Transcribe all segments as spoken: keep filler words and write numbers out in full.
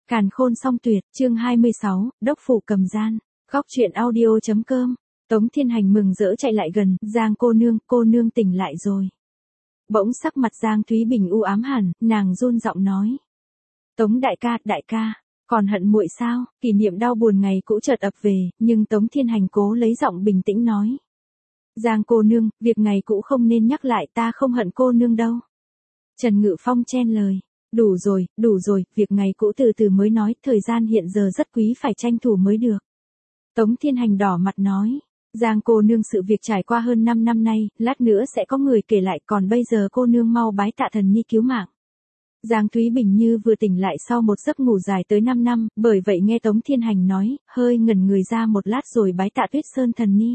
Càn khôn song tuyệt, chương hai mươi sáu, đốc phủ cầm gian. Góc truyện audio.com. Tống Thiên Hành mừng rỡ chạy lại gần, Giang cô nương, cô nương tỉnh lại rồi. Bỗng sắc mặt Giang Thúy Bình u ám hẳn, nàng run giọng nói. Tống đại ca, đại ca, còn hận muội sao? Kỷ niệm đau buồn ngày cũ chợt ập về, nhưng Tống Thiên Hành cố lấy giọng bình tĩnh nói. Giang cô nương, việc ngày cũ không nên nhắc lại, ta không hận cô nương đâu. Trần Ngự Phong chen lời. Đủ rồi, đủ rồi, việc ngày cũ từ từ mới nói, thời gian hiện giờ rất quý phải tranh thủ mới được. Tống Thiên Hành đỏ mặt nói, Giang cô nương sự việc trải qua hơn năm năm nay, lát nữa sẽ có người kể lại, còn bây giờ cô nương mau bái tạ thần ni cứu mạng. Giang Thúy Bình như vừa tỉnh lại sau một giấc ngủ dài tới năm năm, bởi vậy nghe Tống Thiên Hành nói, hơi ngẩn người ra một lát rồi bái tạ Tuyết Sơn thần ni.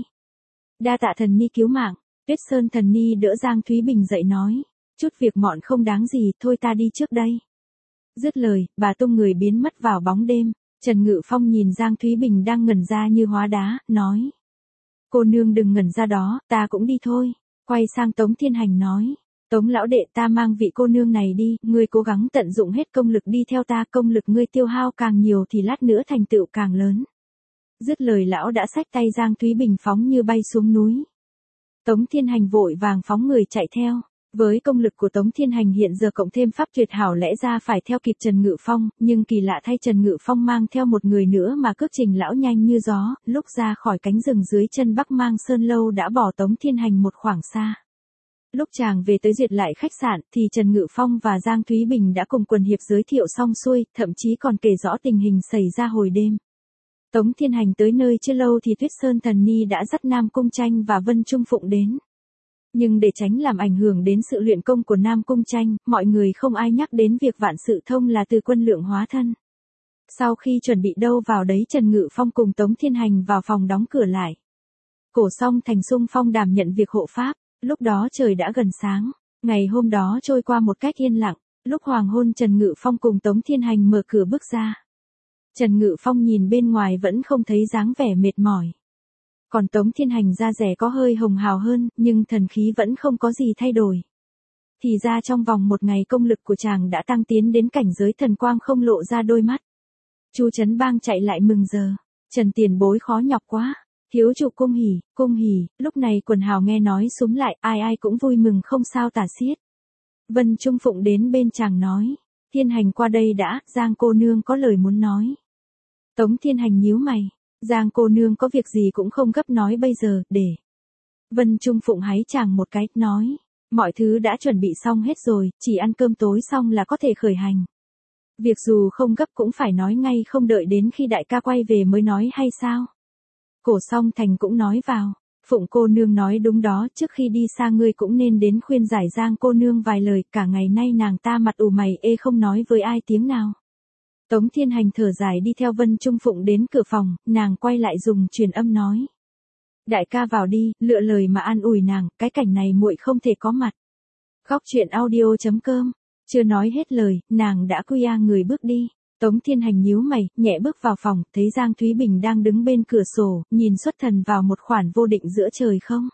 Đa tạ thần ni cứu mạng. Tuyết Sơn thần ni đỡ Giang Thúy Bình dậy nói. Chút việc mọn không đáng gì, thôi ta đi trước đây. Dứt lời, bà tung người biến mất vào bóng đêm. Trần Ngự Phong nhìn Giang Thúy Bình đang ngẩn ra như hóa đá, nói. Cô nương đừng ngẩn ra đó, ta cũng đi thôi. Quay sang Tống Thiên Hành nói. Tống lão đệ, ta mang vị cô nương này đi, ngươi cố gắng tận dụng hết công lực đi theo ta, công lực ngươi tiêu hao càng nhiều thì lát nữa thành tựu càng lớn. Dứt lời lão đã xách tay Giang Thúy Bình phóng như bay xuống núi. Tống Thiên Hành vội vàng phóng người chạy theo. Với công lực của Tống Thiên Hành hiện giờ cộng thêm pháp tuyệt hảo lẽ ra phải theo kịp Trần Ngự Phong, nhưng kỳ lạ thay Trần Ngự Phong mang theo một người nữa mà cước trình lão nhanh như gió, lúc ra khỏi cánh rừng dưới chân Bắc Mang Sơn Lâu đã bỏ Tống Thiên Hành một khoảng xa. Lúc chàng về tới duyệt lại khách sạn thì Trần Ngự Phong và Giang Thúy Bình đã cùng quần hiệp giới thiệu xong xuôi, thậm chí còn kể rõ tình hình xảy ra hồi đêm. Tống Thiên Hành tới nơi chưa lâu thì Tuyết Sơn thần ni đã dắt Nam Cung Tranh và Vân Trung Phụng đến. Nhưng để tránh làm ảnh hưởng đến sự luyện công của Nam Cung Tranh, mọi người không ai nhắc đến việc Vạn Sự Thông là từ quân lượng hóa thân. Sau khi chuẩn bị đâu vào đấy, Trần Ngự Phong cùng Tống Thiên Hành vào phòng đóng cửa lại. Cổ Song Thành xung phong đảm nhận việc hộ pháp, lúc đó trời đã gần sáng. Ngày hôm đó trôi qua một cách yên lặng, lúc hoàng hôn Trần Ngự Phong cùng Tống Thiên Hành mở cửa bước ra. Trần Ngự Phong nhìn bên ngoài vẫn không thấy dáng vẻ mệt mỏi. Còn Tống Thiên Hành da rẻ có hơi hồng hào hơn, nhưng thần khí vẫn không có gì thay đổi. Thì ra trong vòng một ngày công lực của chàng đã tăng tiến đến cảnh giới thần quang không lộ ra đôi mắt. Chu Trấn Bang chạy lại mừng giờ. Trần tiền bối khó nhọc quá. Thiếu chủ cung hỉ, cung hỉ, lúc này quần hào nghe nói xúm lại, ai ai cũng vui mừng không sao tả xiết. Vân Trung Phụng đến bên chàng nói. Thiên Hành qua đây đã, Giang cô nương có lời muốn nói. Tống Thiên Hành nhíu mày. Giang cô nương có việc gì cũng không gấp nói bây giờ, để. Vân Trung Phụng háy chàng một cái, nói. Mọi thứ đã chuẩn bị xong hết rồi, chỉ ăn cơm tối xong là có thể khởi hành. Việc dù không gấp cũng phải nói ngay, không đợi đến khi đại ca quay về mới nói hay sao? Cổ Song Thành cũng nói vào. Phụng cô nương nói đúng đó, trước khi đi xa ngươi cũng nên đến khuyên giải Giang cô nương vài lời, cả ngày nay nàng ta mặt ủ mày ê không nói với ai tiếng nào. Tống Thiên Hành thở dài đi theo Vân Trung Phụng đến cửa phòng, nàng quay lại dùng truyền âm nói. Đại ca vào đi, lựa lời mà an ủi nàng, cái cảnh này muội không thể có mặt. Góc truyện audio.com. Chưa nói hết lời, nàng đã quy a người bước đi. Tống Thiên Hành nhíu mày, nhẹ bước vào phòng, thấy Giang Thúy Bình đang đứng bên cửa sổ, nhìn xuất thần vào một khoản vô định giữa trời không.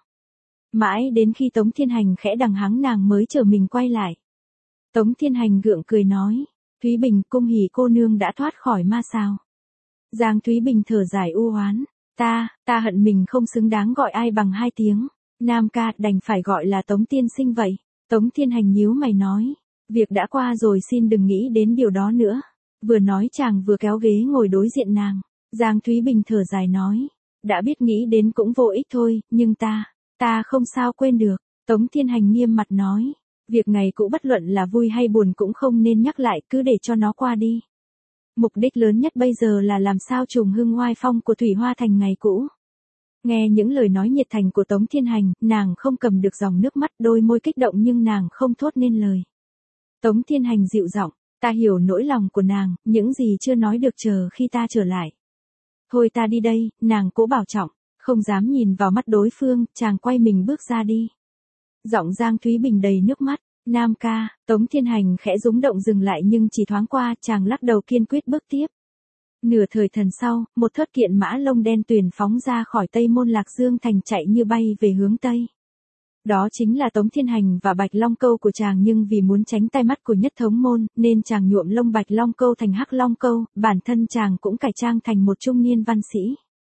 Mãi đến khi Tống Thiên Hành khẽ đằng hắng nàng mới chờ mình quay lại. Tống Thiên Hành gượng cười nói. Thúy Bình, cung hỉ cô nương đã thoát khỏi ma sao. Giang Thúy Bình thở dài u oán. Ta, ta hận mình không xứng đáng gọi ai bằng hai tiếng. Nam ca, đành phải gọi là Tống tiên sinh vậy. Tống Thiên Hành nhíu mày nói. Việc đã qua rồi, xin đừng nghĩ đến điều đó nữa. Vừa nói chàng vừa kéo ghế ngồi đối diện nàng. Giang Thúy Bình thở dài nói. Đã biết nghĩ đến cũng vô ích thôi, nhưng ta, ta không sao quên được. Tống Thiên Hành nghiêm mặt nói. Việc ngày cũ bất luận là vui hay buồn cũng không nên nhắc lại, cứ để cho nó qua đi. Mục đích lớn nhất bây giờ là làm sao trùng hưng oai phong của Thủy Hoa Thành ngày cũ. Nghe những lời nói nhiệt thành của Tống Thiên Hành, nàng không cầm được dòng nước mắt, đôi môi kích động nhưng nàng không thốt nên lời. Tống Thiên Hành dịu giọng, ta hiểu nỗi lòng của nàng, những gì chưa nói được chờ khi ta trở lại. Thôi ta đi đây, nàng cố bảo trọng, không dám nhìn vào mắt đối phương, chàng quay mình bước ra đi. Giọng Giang Thúy Bình đầy nước mắt. Nam ca, Tống Thiên Hành khẽ rúng động dừng lại nhưng chỉ thoáng qua, chàng lắc đầu kiên quyết bước tiếp. Nửa thời thần sau, một thất kiện mã lông đen tuyền phóng ra khỏi Tây Môn Lạc Dương Thành chạy như bay về hướng Tây. Đó chính là Tống Thiên Hành và Bạch Long Câu của chàng, nhưng vì muốn tránh tai mắt của Nhất Thống môn, nên chàng nhuộm lông Bạch Long Câu thành Hắc Long Câu, bản thân chàng cũng cải trang thành một trung niên văn sĩ.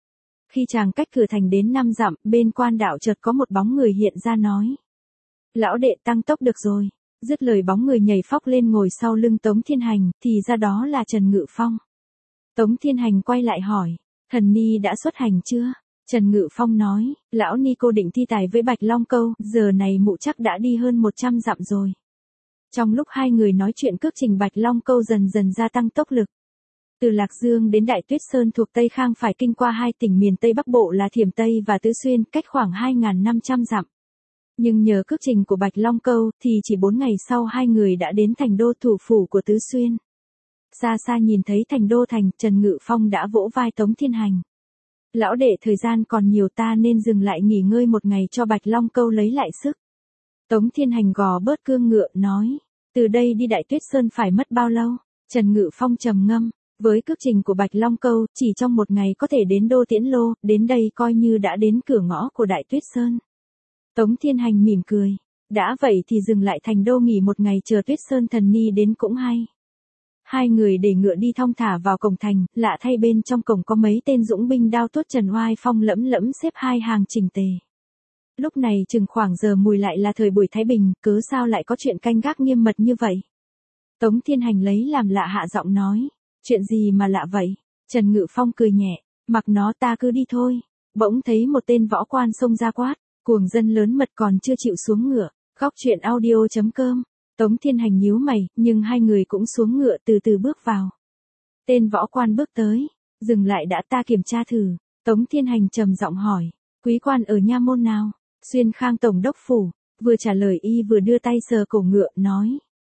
Khi chàng cách cửa thành đến năm dặm, bên quan đạo chợt có một bóng người hiện ra nói: Lão đệ tăng tốc được rồi. Dứt lời bóng người nhảy phóc lên ngồi sau lưng Tống Thiên Hành, thì ra đó là Trần Ngự Phong. Tống Thiên Hành quay lại hỏi: Thần ni đã xuất hành chưa? Trần Ngự Phong nói: Lão ni cô định thi tài với Bạch Long Câu, giờ này mụ chắc đã đi hơn một trăm dặm rồi. Trong lúc hai người nói chuyện, cước trình Bạch Long Câu dần dần gia tăng tốc lực. Từ Lạc Dương đến Đại Tuyết Sơn thuộc Tây Khang phải kinh qua hai tỉnh miền Tây Bắc Bộ là Thiểm Tây và Tứ Xuyên, cách khoảng hai nghìn năm trăm dặm. Nhưng nhờ cước trình của Bạch Long Câu thì chỉ bốn ngày sau hai người đã đến thành đô thủ phủ của Tứ Xuyên. Xa xa nhìn thấy thành đô thành, Trần Ngự Phong đã vỗ vai Tống Thiên Hành: Lão đệ, thời gian còn nhiều, ta nên dừng lại nghỉ ngơi một ngày cho Bạch Long Câu lấy lại sức. Tống Thiên Hành gò bớt cương ngựa nói: Từ đây đi Đại Tuyết Sơn phải mất bao lâu? Trần Ngự Phong trầm ngâm: Với cước trình của Bạch Long Câu, chỉ trong một ngày có thể đến đô Tiễn Lô, đến đây coi như đã đến cửa ngõ của Đại Tuyết Sơn. Tống Thiên Hành mỉm cười: Đã vậy thì dừng lại thành đô nghỉ một ngày, chờ Tuyết Sơn thần ni đến cũng hay. Hai người để ngựa đi thong thả vào cổng thành, lạ thay bên trong cổng có mấy tên dũng binh đao tuốt trần oai phong lẫm lẫm xếp hai hàng chỉnh tề. Lúc này chừng khoảng giờ mùi, lại là thời buổi Thái Bình, cớ sao lại có chuyện canh gác nghiêm mật như vậy? Tống Thiên Hành lấy làm lạ hạ giọng nói: Chuyện gì mà lạ vậy? Trần Ngự Phong cười nhẹ: Mặc nó, ta cứ đi thôi. Bỗng thấy một tên võ quan xông ra quát: Cuồng dân lớn mật, còn chưa chịu xuống ngựa. Góc truyện audio chấm com. Tống Thiên Hành nhíu mày, nhưng hai người cũng xuống ngựa từ từ bước vào. Tên võ quan bước tới: Dừng lại đã, ta kiểm tra thử. Tống Thiên Hành trầm giọng hỏi: Quý quan ở nha môn nào? Xuyên Khang tổng đốc phủ. Vừa trả lời y vừa đưa tay sờ cổ ngựa, nói: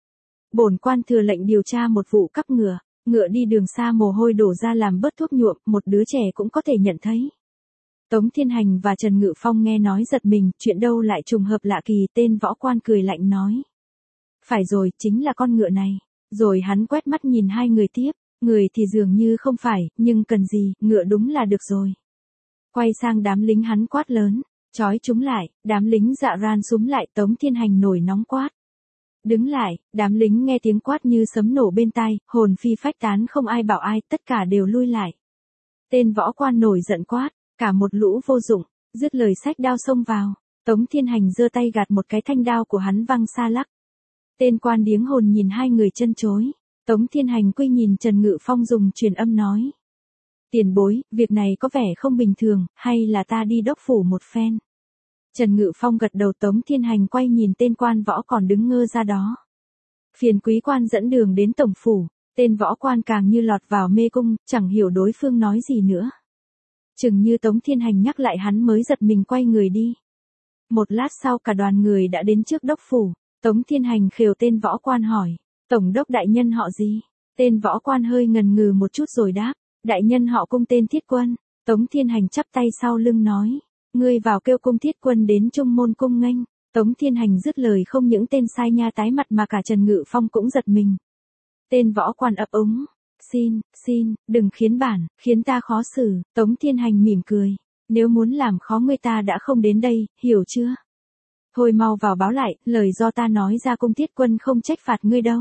Bổn quan thừa lệnh điều tra một vụ cắp ngựa. Ngựa đi đường xa mồ hôi đổ ra làm bớt thuốc nhuộm, một đứa trẻ cũng có thể nhận thấy. Tống Thiên Hành và Trần Ngự Phong nghe nói giật mình, chuyện đâu lại trùng hợp lạ kỳ. Tên võ quan cười lạnh nói: Phải rồi, chính là con ngựa này. Rồi hắn quét mắt nhìn hai người tiếp: Người thì dường như không phải, nhưng cần gì, ngựa đúng là được rồi. Quay sang đám lính hắn quát lớn: Trói chúng lại. Đám lính dạ ran súm lại. Tống Thiên Hành nổi nóng quát: Đứng lại. Đám lính nghe tiếng quát như sấm nổ bên tai, hồn phi phách tán, không ai bảo ai, tất cả đều lui lại. Tên võ quan nổi giận quát: Cả một lũ vô dụng. Dứt lời xách đao xông vào. Tống Thiên Hành giơ tay gạt một cái thanh đao của hắn văng xa lắc. Tên quan điếng hồn nhìn hai người chân chối. Tống Thiên Hành quy nhìn Trần Ngự Phong dùng truyền âm nói: Tiền bối, việc này có vẻ không bình thường, hay là ta đi đốc phủ một phen? Trần Ngự Phong gật đầu. Tống Thiên Hành quay nhìn tên quan võ còn đứng ngơ ra đó: Phiền quý quan dẫn đường đến tổng phủ. Tên võ quan càng như lọt vào mê cung, chẳng hiểu đối phương nói gì nữa. Chừng như Tống Thiên Hành nhắc lại hắn mới giật mình quay người đi. Một lát sau cả đoàn người đã đến trước đốc phủ. Tống Thiên Hành khều tên võ quan hỏi: Tổng đốc đại nhân họ gì? Tên võ quan hơi ngần ngừ một chút rồi đáp: Đại nhân họ Cung, tên Thiết Quân. Tống Thiên Hành chắp tay sau lưng nói: Ngươi vào kêu Cung Thiết Quân đến Trung môn cung nghênh. Tống Thiên Hành dứt lời, không những tên sai nha tái mặt mà cả Trần Ngự Phong cũng giật mình. Tên võ quan ấp úng: Xin, xin, đừng khiến bản, khiến ta khó xử. Tống Thiên Hành mỉm cười: Nếu muốn làm khó ngươi ta đã không đến đây, hiểu chưa? Thôi mau vào báo lại, lời do ta nói ra, Cung Thiết Quân không trách phạt ngươi đâu.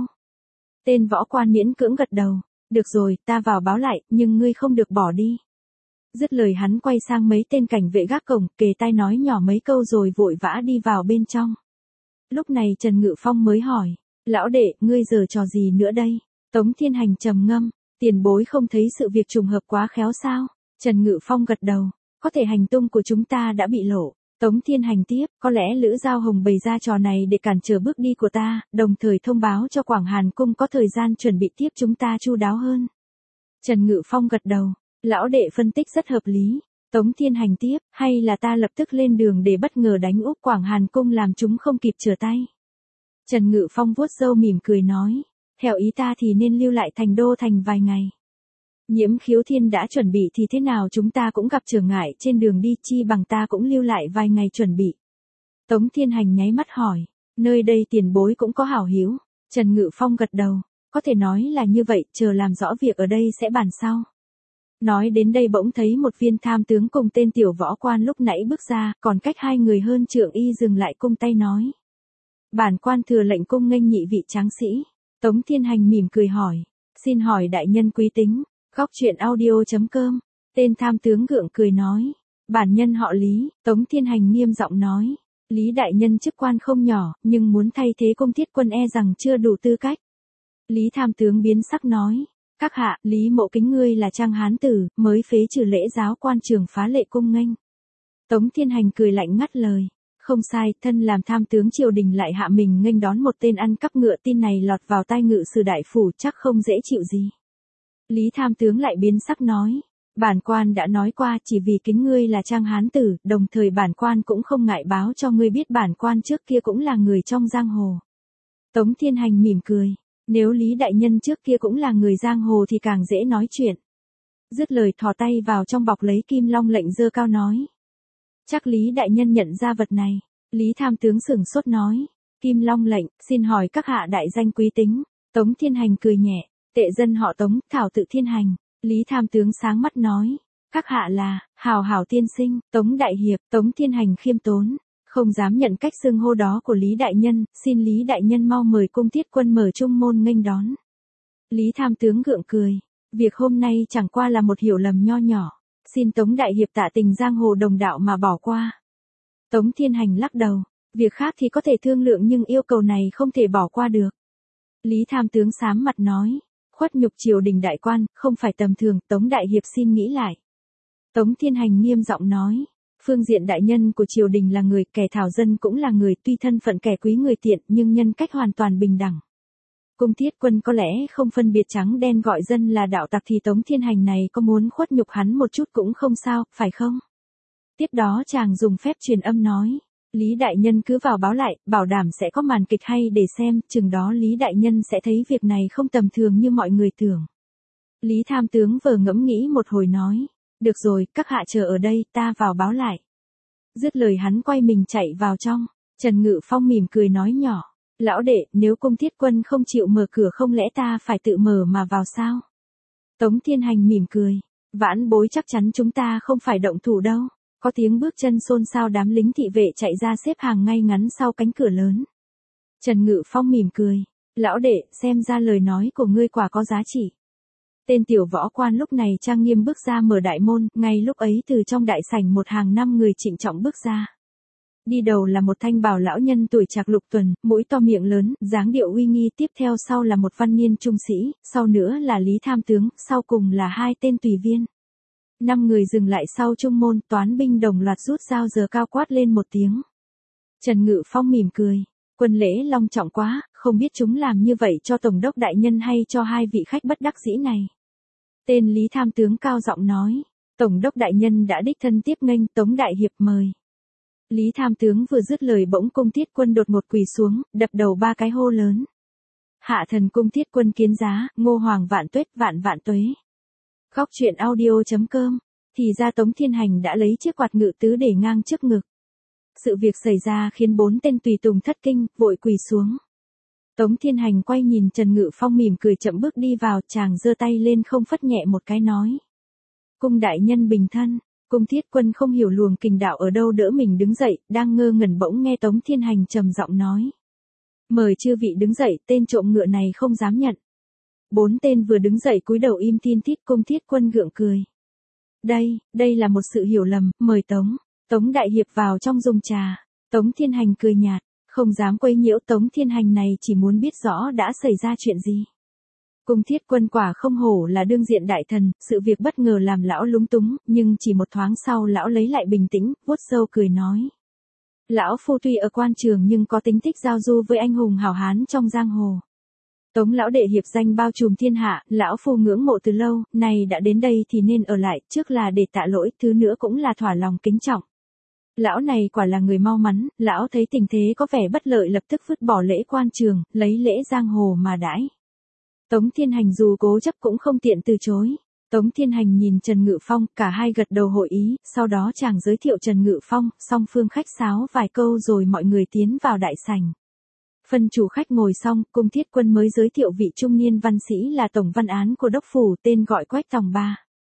Tên võ quan miễn cưỡng gật đầu: Được rồi, ta vào báo lại, nhưng ngươi không được bỏ đi. Dứt lời hắn quay sang mấy tên cảnh vệ gác cổng, kề tai nói nhỏ mấy câu rồi vội vã đi vào bên trong. Lúc này Trần Ngự Phong mới hỏi: Lão đệ, ngươi giờ trò gì nữa đây? Tống Thiên Hành trầm ngâm: Tiền bối không thấy sự việc trùng hợp quá khéo sao? Trần Ngự Phong gật đầu: Có thể hành tung của chúng ta đã bị lộ. Tống Thiên Hành tiếp: Có lẽ Lữ Giao Hồng bày ra trò này để cản trở bước đi của ta, đồng thời thông báo cho Quảng Hàn Cung có thời gian chuẩn bị tiếp chúng ta chu đáo hơn. Trần Ngự Phong gật đầu: Lão đệ phân tích rất hợp lý. Tống Thiên Hành tiếp: Hay là ta lập tức lên đường để bất ngờ đánh úp Quảng Hàn Cung làm chúng không kịp trở tay? Trần Ngự Phong vuốt râu mỉm cười nói: Theo ý ta thì nên lưu lại thành đô thành vài ngày. Nhiễm Khiếu Thiên đã chuẩn bị thì thế nào chúng ta cũng gặp trở ngại trên đường đi, chi bằng ta cũng lưu lại vài ngày chuẩn bị. Tống Thiên Hành nháy mắt hỏi: Nơi đây tiền bối cũng có hảo hiếu? Trần Ngự Phong gật đầu: Có thể nói là như vậy, chờ làm rõ việc ở đây sẽ bàn sau. Nói đến đây bỗng thấy một viên tham tướng cùng tên tiểu võ quan lúc nãy bước ra, còn cách hai người hơn trượng y dừng lại cung tay nói. Bản quan thừa lệnh cung nghênh nhị vị tráng sĩ. Tống Thiên Hành mỉm cười hỏi. Xin hỏi đại nhân quý tính. Góc truyện audio.com. Tên tham tướng gượng cười nói. Bản nhân họ Lý. Tống Thiên Hành nghiêm giọng nói. Lý đại nhân chức quan không nhỏ, nhưng muốn thay thế Cung Thiết Quân e rằng chưa đủ tư cách. Lý tham tướng biến sắc nói. Các hạ, Lý mộ kính ngươi là trang hán tử, mới phế trừ lễ giáo quan trường phá lệ cung nghênh. Tống Thiên Hành cười lạnh ngắt lời. Không sai, thân làm tham tướng triều đình lại hạ mình nghênh đón một tên ăn cắp ngựa, tin này lọt vào tai ngự sử đại phủ chắc không dễ chịu gì. Lý tham tướng lại biến sắc nói. Bản quan đã nói qua, chỉ vì kính ngươi là trang hán tử, đồng thời bản quan cũng không ngại báo cho ngươi biết bản quan trước kia cũng là người trong giang hồ. Tống Thiên Hành mỉm cười. Nếu Lý đại nhân trước kia cũng là người giang hồ thì càng dễ nói chuyện. Dứt lời thò tay vào trong bọc lấy kim long lệnh giơ cao nói. Chắc Lý đại nhân nhận ra vật này. Lý tham tướng sửng sốt nói. Kim long lệnh, xin hỏi các hạ đại danh quý tính. Tống Thiên Hành cười nhẹ. Tệ dân họ Tống, thảo tự Thiên Hành. Lý tham tướng sáng mắt nói. Các hạ là, hào hào tiên sinh, Tống đại hiệp. Tống Thiên Hành khiêm tốn. Không dám nhận cách xưng hô đó của Lý đại nhân, xin Lý đại nhân mau mời Cung Thiết Quân mở trung môn nghênh đón. Lý tham tướng gượng cười. Việc hôm nay chẳng qua là một hiểu lầm nho nhỏ. Xin Tống đại hiệp tạ tình giang hồ đồng đạo mà bỏ qua. Tống Thiên Hành lắc đầu. Việc khác thì có thể thương lượng nhưng yêu cầu này không thể bỏ qua được. Lý tham tướng sám mặt nói. Khuất nhục triều đình đại quan, không phải tầm thường, Tống đại hiệp xin nghĩ lại. Tống Thiên Hành nghiêm giọng nói. Phương diện đại nhân của triều đình là người, kẻ thảo dân cũng là người, tuy thân phận kẻ quý người tiện nhưng nhân cách hoàn toàn bình đẳng. Cung Thiết Quân có lẽ không phân biệt trắng đen gọi dân là đạo tặc thì Tống Thiên Hành này có muốn khuất nhục hắn một chút cũng không sao, phải không? Tiếp đó chàng dùng phép truyền âm nói. Lý đại nhân cứ vào báo lại, bảo đảm sẽ có màn kịch hay để xem, chừng đó Lý đại nhân sẽ thấy việc này không tầm thường như mọi người tưởng. Lý tham tướng vờ ngẫm nghĩ một hồi nói. Được rồi, các hạ chờ ở đây, ta vào báo lại. Dứt lời hắn quay mình chạy vào trong. Trần Ngự Phong mỉm cười nói nhỏ. Lão đệ, nếu Cung Thiết Quân không chịu mở cửa không lẽ ta phải tự mở mà vào sao? Tống Thiên Hành mỉm cười. Vãn bối chắc chắn chúng ta không phải động thủ đâu. Có tiếng bước chân xôn xao, đám lính thị vệ chạy ra xếp hàng ngay ngắn sau cánh cửa lớn. Trần Ngự Phong mỉm cười. Lão đệ, xem ra lời nói của ngươi quả có giá trị. Tên tiểu võ quan lúc này trang nghiêm bước ra mở đại môn, ngay lúc ấy từ trong đại sảnh một hàng năm người trịnh trọng bước ra. Đi đầu là một thanh bào lão nhân tuổi trạc lục tuần, mũi to miệng lớn, dáng điệu uy nghi, tiếp theo sau là một văn niên trung sĩ, sau nữa là Lý tham tướng, sau cùng là hai tên tùy viên. Năm người dừng lại sau trung môn, toán binh đồng loạt rút dao giơ cao quát lên một tiếng. Trần Ngự Phong mỉm cười. Quân lễ long trọng quá, không biết chúng làm như vậy cho tổng đốc đại nhân hay cho hai vị khách bất đắc dĩ này. Tên Lý tham tướng cao giọng nói. Tổng đốc đại nhân đã đích thân tiếp nghênh, Tống đại hiệp mời. Lý tham tướng vừa dứt lời bỗng Cung Thiết Quân đột ngột quỳ xuống, đập đầu ba cái hô lớn. Hạ thần Cung Thiết Quân kiến giá, Ngô Hoàng vạn tuế, vạn vạn tuế. Góc truyện audio.com. Thì ra Tống Thiên Hành đã lấy chiếc quạt ngự tứ để ngang trước ngực. Sự việc xảy ra khiến bốn tên tùy tùng thất kinh, vội quỳ xuống. Tống Thiên Hành quay nhìn Trần Ngự Phong mỉm cười chậm bước đi vào, chàng giơ tay lên không phất nhẹ một cái nói. Cung đại nhân bình thân. Cung Thiết Quân không hiểu luồng kình đạo ở đâu đỡ mình đứng dậy, đang ngơ ngẩn bỗng nghe Tống Thiên Hành trầm giọng nói. Mời chư vị đứng dậy, tên trộm ngựa này không dám nhận. Bốn tên vừa đứng dậy cúi đầu im tin tít. Cung Thiết Quân gượng cười. Đây, đây là một sự hiểu lầm, mời Tống. Tống đại hiệp vào trong dùng trà. Tống Thiên Hành cười nhạt, không dám quấy nhiễu. Tống Thiên Hành này chỉ muốn biết rõ đã xảy ra chuyện gì. Cung Thiết Quân quả không hổ là đương diện đại thần, sự việc bất ngờ làm lão lúng túng, nhưng chỉ một thoáng sau lão lấy lại bình tĩnh, vuốt râu cười nói. Lão phu tuy ở quan trường nhưng có tính tích giao du với anh hùng hảo hán trong giang hồ. Tống lão đệ hiệp danh bao trùm thiên hạ, lão phu ngưỡng mộ từ lâu, nay đã đến đây thì nên ở lại, trước là để tạ lỗi, thứ nữa cũng là thỏa lòng kính trọng. Lão này quả là người mau mắn, lão thấy tình thế có vẻ bất lợi lập tức vứt bỏ lễ quan trường, lấy lễ giang hồ mà đãi. Tống Thiên Hành dù cố chấp cũng không tiện từ chối. Tống Thiên Hành nhìn Trần Ngự Phong, cả hai gật đầu hội ý, sau đó chàng giới thiệu Trần Ngự Phong, song phương khách sáo vài câu rồi mọi người tiến vào đại sảnh. Phân chủ khách ngồi xong, Cung Thiết Quân mới giới thiệu vị trung niên văn sĩ là tổng văn án của đốc phủ, tên gọi Quách Tòng Ba.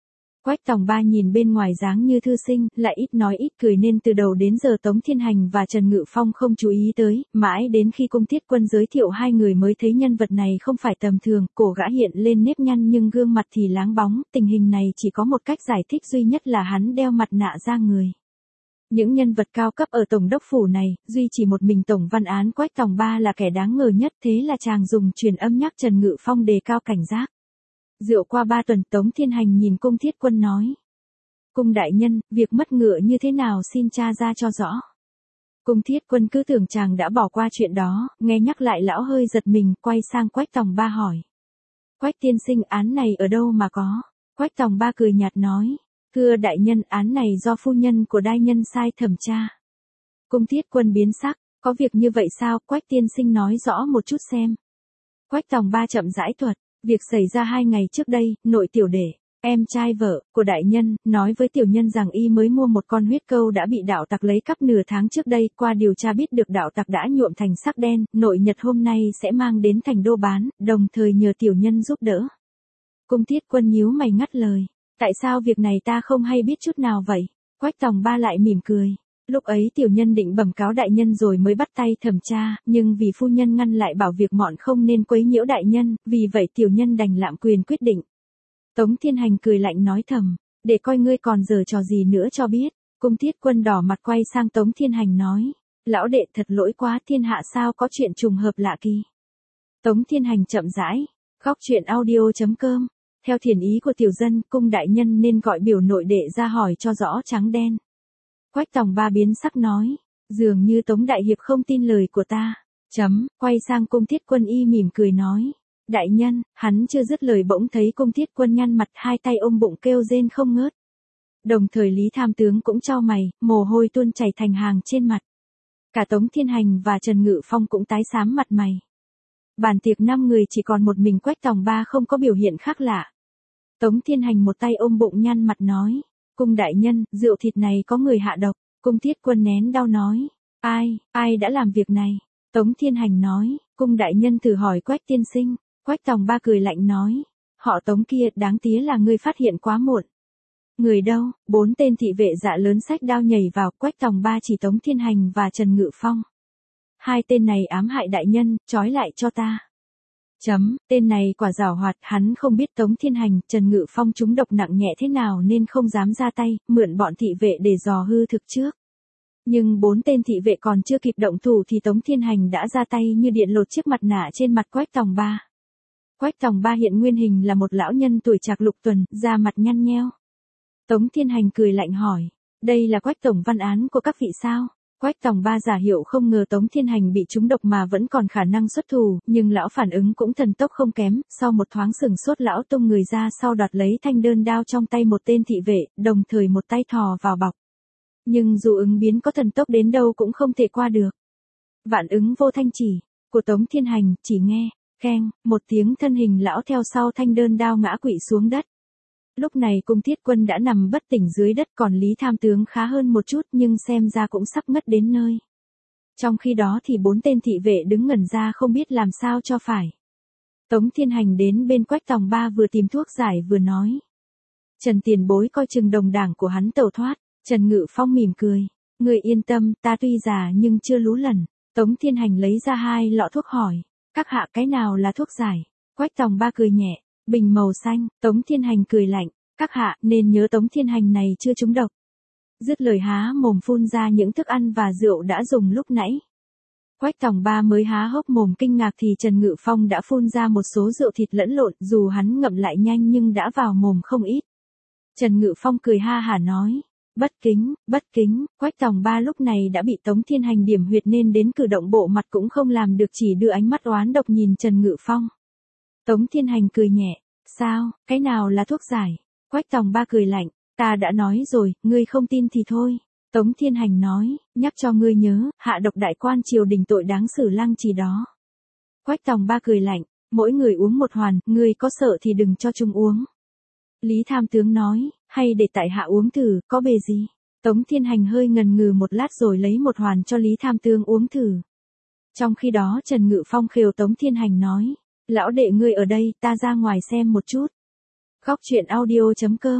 Quách Tòng Ba nhìn bên ngoài dáng như thư sinh, lại ít nói ít cười nên từ đầu đến giờ Tống Thiên Hành và Trần Ngự Phong không chú ý tới, mãi đến khi Cung Thiết Quân giới thiệu hai người mới thấy nhân vật này không phải tầm thường, cổ gã hiện lên nếp nhăn nhưng gương mặt thì láng bóng, tình hình này chỉ có một cách giải thích duy nhất là hắn đeo mặt nạ ra người. Những nhân vật cao cấp ở Tổng đốc phủ này, duy chỉ một mình Tổng Văn Án Quách Tòng Ba là kẻ đáng ngờ nhất, thế là chàng dùng truyền âm nhắc Trần Ngự Phong đề cao cảnh giác. Rượu qua ba tuần, Tống Thiên Hành nhìn Cung Thiết Quân nói. Cung đại nhân, việc mất ngựa như thế nào xin tra ra cho rõ. Cung Thiết Quân cứ tưởng chàng đã bỏ qua chuyện đó, nghe nhắc lại lão hơi giật mình, quay sang Quách Tòng Ba hỏi. Quách tiên sinh, án này ở đâu mà có? Quách Tòng Ba cười nhạt nói. Thưa đại nhân, án này do phu nhân của đại nhân sai thẩm tra. Cung Thiết Quân biến sắc, có việc như vậy sao? Quách tiên sinh nói rõ một chút xem. Quách Tòng Ba chậm rãi thuật. Việc xảy ra hai ngày trước đây, nội tiểu đệ, em trai vợ của đại nhân, nói với tiểu nhân rằng y mới mua một con huyết câu đã bị đạo tặc lấy cắp nửa tháng trước đây, qua điều tra biết được đạo tặc đã nhuộm thành sắc đen, nội nhật hôm nay sẽ mang đến thành đô bán, đồng thời nhờ tiểu nhân giúp đỡ. Cung Thiết Quân nhíu mày ngắt lời, tại sao việc này ta không hay biết chút nào vậy? Quách Tòng Ba lại mỉm cười. Lúc ấy tiểu nhân định bẩm cáo đại nhân rồi mới bắt tay thẩm tra, nhưng vì phu nhân ngăn lại bảo việc mọn không nên quấy nhiễu đại nhân, vì vậy tiểu nhân đành lạm quyền quyết định. Tống Thiên Hành cười lạnh nói thầm, để coi ngươi còn giở trò gì nữa cho biết. Cung Thiết Quân đỏ mặt quay sang Tống Thiên Hành nói, lão đệ thật lỗi quá, thiên hạ sao có chuyện trùng hợp lạ kỳ. Tống Thiên Hành chậm rãi, khóc chuyện audio chấm com, theo thiền ý của tiểu dân, cung đại nhân nên gọi biểu nội đệ ra hỏi cho rõ trắng đen. Quách Tòng Ba biến sắc nói, dường như Tống đại hiệp không tin lời của ta. Chấm, quay sang Cung Thiết Quân y mỉm cười nói, đại nhân, hắn chưa dứt lời bỗng thấy Cung Thiết Quân nhăn mặt hai tay ôm bụng kêu rên không ngớt. Đồng thời Lý Tham Tướng cũng chau mày, mồ hôi tuôn chảy thành hàng trên mặt. Cả Tống Thiên Hành và Trần Ngự Phong cũng tái xám mặt mày. Bàn tiệc năm người chỉ còn một mình Quách Tòng Ba không có biểu hiện khác lạ. Tống Thiên Hành một tay ôm bụng nhăn mặt nói, cung đại nhân, rượu thịt này có người hạ độc. Cung Thiết Quân nén đau nói, ai, ai đã làm việc này? Tống Thiên Hành nói, cung đại nhân thử hỏi Quách tiên sinh. Quách Tòng Ba cười lạnh nói, họ Tống kia, đáng tía là ngươi phát hiện quá muộn. Người đâu? Bốn tên thị vệ dạ lớn xách đao nhảy vào, Quách Tòng Ba chỉ Tống Thiên Hành và Trần Ngự Phong. Hai tên này ám hại đại nhân, trói lại cho ta. Chấm, tên này quả giảo hoạt, hắn không biết Tống Thiên Hành, Trần Ngự Phong chúng độc nặng nhẹ thế nào nên không dám ra tay, mượn bọn thị vệ để dò hư thực trước. Nhưng bốn tên thị vệ còn chưa kịp động thủ thì Tống Thiên Hành đã ra tay như điện lột chiếc mặt nạ trên mặt Quách Tòng Ba. Quách Tòng Ba hiện nguyên hình là một lão nhân tuổi trạc lục tuần, da mặt nhăn nheo. Tống Thiên Hành cười lạnh hỏi, đây là Quách Tổng Văn Án của các vị sao? Quách Tòng Ba giả hiệu không ngờ Tống Thiên Hành bị trúng độc mà vẫn còn khả năng xuất thủ, nhưng lão phản ứng cũng thần tốc không kém, sau một thoáng sừng sốt lão tung người ra sau đoạt lấy thanh đơn đao trong tay một tên thị vệ, đồng thời một tay thò vào bọc. Nhưng dù ứng biến có thần tốc đến đâu cũng không thể qua được. Vạn ứng vô thanh chỉ của Tống Thiên Hành, chỉ nghe, keng, một tiếng thân hình lão theo sau thanh đơn đao ngã quỵ xuống đất. Lúc này Cung Thiết Quân đã nằm bất tỉnh dưới đất, còn Lý Tham Tướng khá hơn một chút nhưng xem ra cũng sắp ngất đến nơi. Trong khi đó thì bốn tên thị vệ đứng ngẩn ra không biết làm sao cho phải. Tống Thiên Hành đến bên Quách Tòng Ba vừa tìm thuốc giải vừa nói. Trần tiền bối coi chừng đồng đảng của hắn tẩu thoát. Trần Ngự Phong mỉm cười. Người yên tâm, ta tuy già nhưng chưa lú lẫn. Tống Thiên Hành lấy ra hai lọ thuốc hỏi. Các hạ cái nào là thuốc giải? Quách Tòng Ba cười nhẹ. Bình màu xanh. Tống Thiên Hành cười lạnh. Các hạ nên nhớ Tống Thiên Hành này chưa trúng độc. Dứt lời há mồm phun ra những thức ăn và rượu đã dùng lúc nãy. Quách Tòng Ba mới há hốc mồm kinh ngạc thì Trần Ngự Phong đã phun ra một số rượu thịt lẫn lộn, dù hắn ngậm lại nhanh nhưng đã vào mồm không ít. Trần Ngự Phong cười ha hả nói. Bất kính, bất kính. Quách Tòng Ba lúc này đã bị Tống Thiên Hành điểm huyệt nên đến cử động bộ mặt cũng không làm được, chỉ đưa ánh mắt oán độc nhìn Trần Ngự Phong. Tống Thiên Hành cười nhẹ. Sao, cái nào là thuốc giải? Quách Tòng Ba cười lạnh. Ta đã nói rồi, ngươi không tin thì thôi. Tống Thiên Hành nói, nhắc cho ngươi nhớ, hạ độc đại quan triều đình tội đáng xử lăng trì đó. Quách Tòng Ba cười lạnh, mỗi người uống một hoàn, ngươi có sợ thì đừng cho chung uống. Lý Tham Tướng nói, hay để tại hạ uống thử, có bề gì? Tống Thiên Hành hơi ngần ngừ một lát rồi lấy một hoàn cho Lý Tham Tướng uống thử. Trong khi đó Trần Ngự Phong khều Tống Thiên Hành nói, lão đệ ngươi ở đây, ta ra ngoài xem một chút. Khóc chuyện audio chấm com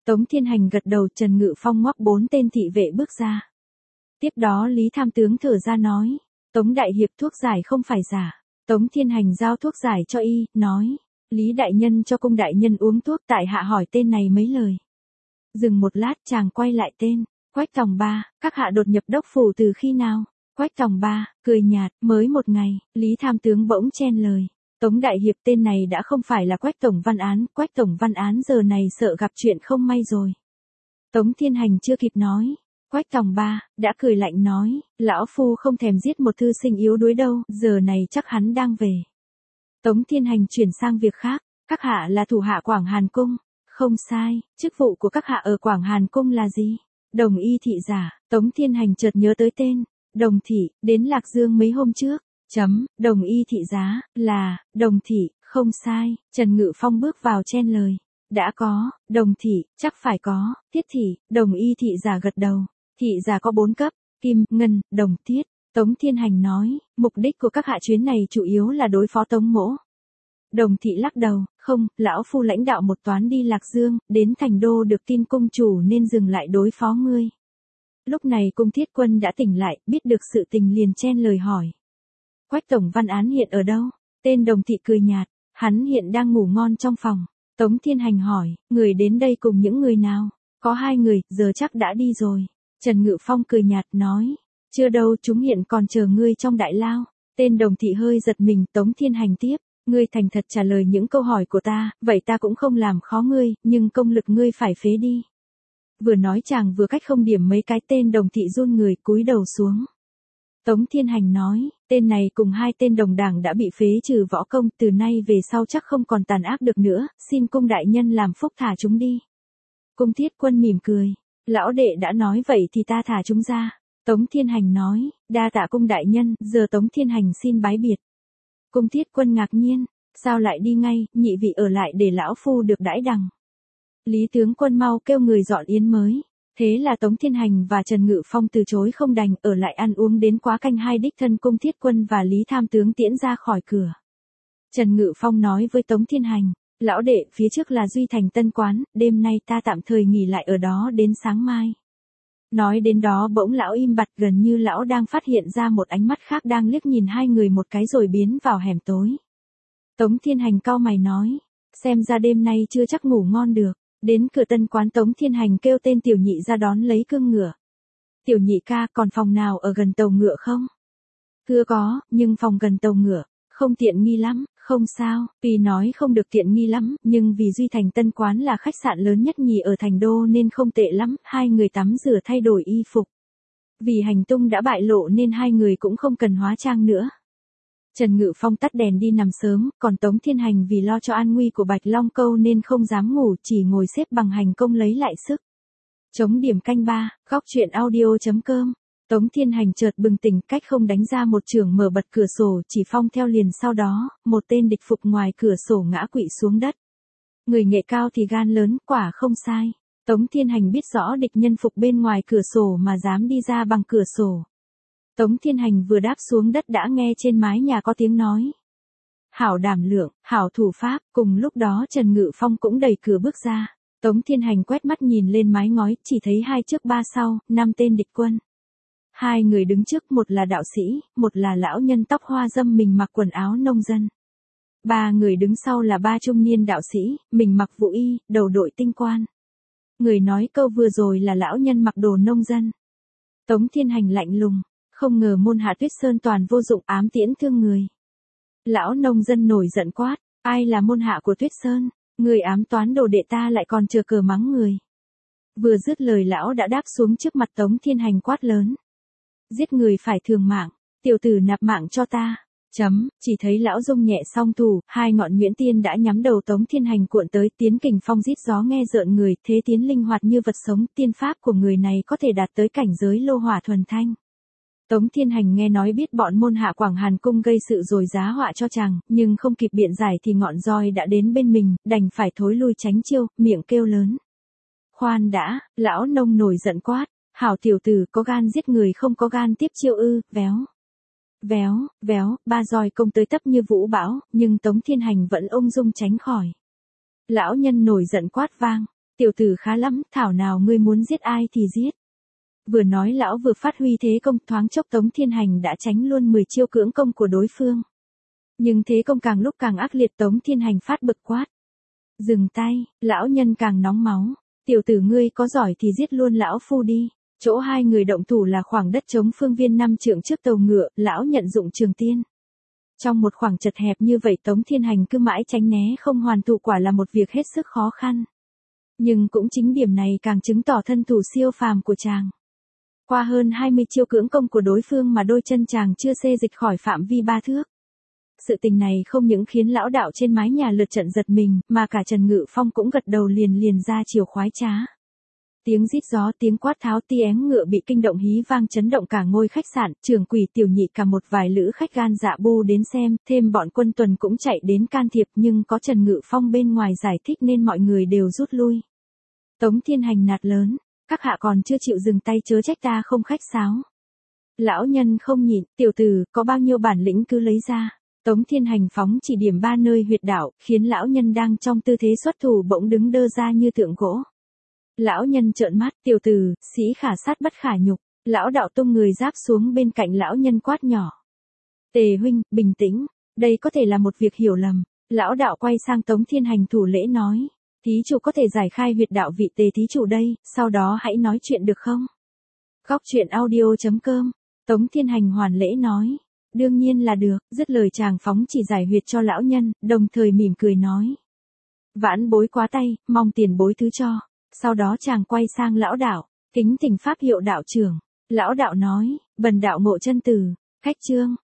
Tống Thiên Hành gật đầu, Trần Ngự Phong ngoắc bốn tên thị vệ bước ra. Tiếp đó Lý Tham Tướng thở ra nói, Tống Đại Hiệp thuốc giải không phải giả. Tống Thiên Hành giao thuốc giải cho y, nói, Lý Đại Nhân cho cung đại nhân uống thuốc, tại hạ hỏi tên này mấy lời. Dừng một lát chàng quay lại tên, Quách Tòng Ba, các hạ đột nhập đốc phủ từ khi nào? Quách Tòng Ba, cười nhạt, mới một ngày. Lý Tham Tướng bỗng chen lời, Tống Đại Hiệp tên này đã không phải là Quách Tổng Văn Án, Quách Tổng Văn Án giờ này sợ gặp chuyện không may rồi. Tống Thiên Hành chưa kịp nói, Quách Tòng Ba, đã cười lạnh nói, lão phu không thèm giết một thư sinh yếu đuối đâu, giờ này chắc hắn đang về. Tống Thiên Hành chuyển sang việc khác, các hạ là thủ hạ Quảng Hàn Cung. Không sai, chức vụ của các hạ ở Quảng Hàn Cung là gì? Đồng y thị giả. Tống Thiên Hành chợt nhớ tới tên, Đồng thị, đến Lạc Dương mấy hôm trước. Chấm, Đồng y thị giá, là, Đồng thị, không sai. Trần Ngự Phong bước vào chen lời. Đã có, Đồng thị, chắc phải có, Tiết thị. Đồng y thị giả gật đầu. Thị giả có bốn cấp, Kim, Ngân, Đồng, Tiết. Tống Thiên Hành nói, mục đích của các hạ chuyến này chủ yếu là đối phó Tống Mỗ. Đồng thị lắc đầu, không, lão phu lãnh đạo một toán đi Lạc Dương, đến thành đô được tin cung chủ nên dừng lại đối phó ngươi. Lúc này Cung Thiết Quân đã tỉnh lại, biết được sự tình liền chen lời hỏi. Quách Tổng Văn Án hiện ở đâu? Tên Đồng thị cười nhạt, hắn hiện đang ngủ ngon trong phòng. Tống Thiên Hành hỏi, người đến đây cùng những người nào? Có hai người, giờ chắc đã đi rồi. Trần Ngự Phong cười nhạt nói, chưa đâu, chúng hiện còn chờ ngươi trong đại lao. Tên Đồng thị hơi giật mình. Tống Thiên Hành tiếp, ngươi thành thật trả lời những câu hỏi của ta, vậy ta cũng không làm khó ngươi, nhưng công lực ngươi phải phế đi. Vừa nói chàng vừa cách không điểm mấy cái. Tên Đồng thị run người cúi đầu xuống. Tống Thiên Hành nói, tên này cùng hai tên đồng đảng đã bị phế trừ võ công, từ nay về sau chắc không còn tàn ác được nữa, xin cung đại nhân làm phúc thả chúng đi. Cung Thiết Quân mỉm cười, lão đệ đã nói vậy thì ta thả chúng ra. Tống Thiên Hành nói, đa tạ cung đại nhân, giờ Tống Thiên Hành xin bái biệt. Cung Thiết Quân ngạc nhiên, sao lại đi ngay, nhị vị ở lại để lão phu được đãi đằng. Lý tướng quân mau kêu người dọn yến mới. Thế là Tống Thiên Hành và Trần Ngự Phong từ chối không đành, ở lại ăn uống đến quá canh hai đích thân Cung Thiết Quân và Lý Tham Tướng tiễn ra khỏi cửa. Trần Ngự Phong nói với Tống Thiên Hành, lão đệ, phía trước là Duy Thành Tân Quán, đêm nay ta tạm thời nghỉ lại ở đó đến sáng mai. Nói đến đó bỗng lão im bặt, gần như lão đang phát hiện ra một ánh mắt khác đang liếc nhìn hai người một cái rồi biến vào hẻm tối. Tống Thiên Hành cau mày nói, xem ra đêm nay chưa chắc ngủ ngon được. Đến cửa Tân Quán Tống Thiên Hành kêu tên tiểu nhị ra đón lấy cương ngựa. Tiểu nhị ca, còn phòng nào ở gần tàu ngựa không? Thưa có, nhưng phòng gần tàu ngựa, không tiện nghi lắm. Không sao, tuy nói không được tiện nghi lắm, nhưng vì Duy Thành Tân Quán là khách sạn lớn nhất nhì ở thành đô nên không tệ lắm. Hai người tắm rửa thay đổi y phục. Vì hành tung đã bại lộ nên hai người cũng không cần hóa trang nữa. Trần Ngự Phong tắt đèn đi nằm sớm, còn Tống Thiên Hành vì lo cho an nguy của Bạch Long Câu nên không dám ngủ, chỉ ngồi xếp bằng hành công lấy lại sức. Chống điểm canh ba, góc truyện audio chấm com. Tống Thiên Hành chợt bừng tỉnh, cách không đánh ra một chưởng mở bật cửa sổ, chỉ phong theo liền sau đó, một tên địch phục ngoài cửa sổ ngã quỵ xuống đất. Người nghệ cao thì gan lớn, quả không sai. Tống Thiên Hành biết rõ địch nhân phục bên ngoài cửa sổ mà dám đi ra bằng cửa sổ. Tống Thiên Hành vừa đáp xuống đất đã nghe trên mái nhà có tiếng nói. Hảo đảm lượng, hảo thủ pháp. Cùng lúc đó Trần Ngự Phong cũng đẩy cửa bước ra. Tống Thiên Hành quét mắt nhìn lên mái ngói, chỉ thấy hai trước ba sau, năm tên địch quân. Hai người đứng trước, một là đạo sĩ, một là lão nhân tóc hoa râm mình mặc quần áo nông dân. Ba người đứng sau là ba trung niên đạo sĩ, mình mặc vụ y, đầu đội tinh quan. Người nói câu vừa rồi là lão nhân mặc đồ nông dân. Tống Thiên Hành lạnh lùng, không ngờ môn hạ Tuyết Sơn toàn vô dụng, ám tiễn thương người. Lão nông dân nổi giận quát, ai là môn hạ của Tuyết Sơn, người ám toán đồ đệ ta lại còn chờ cờ mắng người. Vừa dứt lời lão đã đáp xuống trước mặt Tống Thiên Hành quát lớn. Giết người phải thường mạng, tiểu tử nạp mạng cho ta. Chấm, chỉ thấy lão rung nhẹ song thủ, hai ngọn nhuyễn tiên đã nhắm đầu Tống Thiên Hành cuộn tới, tiến kình phong rít gió nghe rợn người, thế tiến linh hoạt như vật sống, tiên pháp của người này có thể đạt tới cảnh giới lô hỏa thuần thanh. Tống Thiên Hành nghe nói biết bọn môn hạ Quảng Hàn Cung gây sự rồi giá họa cho chàng, nhưng không kịp biện giải thì ngọn roi đã đến bên mình, đành phải thối lui tránh chiêu, miệng kêu lớn. Khoan đã, lão nông nổi giận quát, hảo tiểu tử, có gan giết người không có gan tiếp chiêu ư, véo. Véo, véo, ba roi công tới tấp như vũ bão, nhưng Tống Thiên Hành vẫn ung dung tránh khỏi. Lão nhân nổi giận quát vang, Tiểu tử khá lắm, thảo nào ngươi muốn giết ai thì giết. Vừa nói lão vừa phát huy thế công, thoáng chốc Tống Thiên Hành đã tránh luôn mười chiêu cưỡng công của đối phương. Nhưng thế công càng lúc càng ác liệt, Tống Thiên Hành phát bực quát. Dừng tay, lão nhân càng nóng máu. Tiểu tử ngươi có giỏi thì giết luôn lão phu đi. Chỗ hai người động thủ là khoảng đất trống phương viên năm trượng trước tàu ngựa, lão nhận dụng trường tiên. Trong một khoảng chật hẹp như vậy Tống Thiên Hành cứ mãi tránh né không hoàn thủ, quả là một việc hết sức khó khăn. Nhưng cũng chính điểm này càng chứng tỏ thân thủ siêu phàm của chàng. Qua hơn hai mươi chiêu cưỡng công của đối phương mà đôi chân chàng chưa xê dịch khỏi phạm vi ba thước. Sự tình này không những khiến lão đạo trên mái nhà lượt trận giật mình, mà cả Trần Ngự Phong cũng gật đầu liền liền ra chiều khoái trá. Tiếng rít gió, tiếng quát tháo tiếng ngựa bị kinh động hí vang chấn động cả ngôi khách sạn, trưởng quỷ tiểu nhị cả một vài lữ khách gan dạ bu đến xem, thêm bọn quân tuần cũng chạy đến can thiệp, nhưng có Trần Ngự Phong bên ngoài giải thích nên mọi người đều rút lui. Tống Thiên Hành nạt lớn, các hạ còn chưa chịu dừng tay chớ trách ta không khách sáo. Lão nhân không nhịn, tiểu tử, có bao nhiêu bản lĩnh cứ lấy ra. Tống Thiên Hành phóng chỉ điểm ba nơi huyệt đạo, khiến lão nhân đang trong tư thế xuất thủ bỗng đứng đơ ra như tượng gỗ. Lão nhân trợn mắt, tiểu tử, sĩ khả sát bất khả nhục. Lão đạo tung người giáp xuống bên cạnh lão nhân quát nhỏ. Tề huynh, bình tĩnh, đây có thể là một việc hiểu lầm. Lão đạo quay sang Tống Thiên Hành thủ lễ nói. Thí chủ có thể giải khai huyệt đạo vị Tề thí chủ đây, sau đó hãy nói chuyện được không? Góc truyện audio chấm com. Tống Thiên Hành hoàn lễ nói. Đương nhiên là được, dứt lời chàng phóng chỉ giải huyệt cho lão nhân, đồng thời mỉm cười nói. Vãn bối quá tay, mong tiền bối thứ cho. Sau đó chàng quay sang lão đạo, kính thỉnh pháp hiệu đạo trưởng. Lão đạo nói, bần đạo Ngộ Chân Tử, khách trương.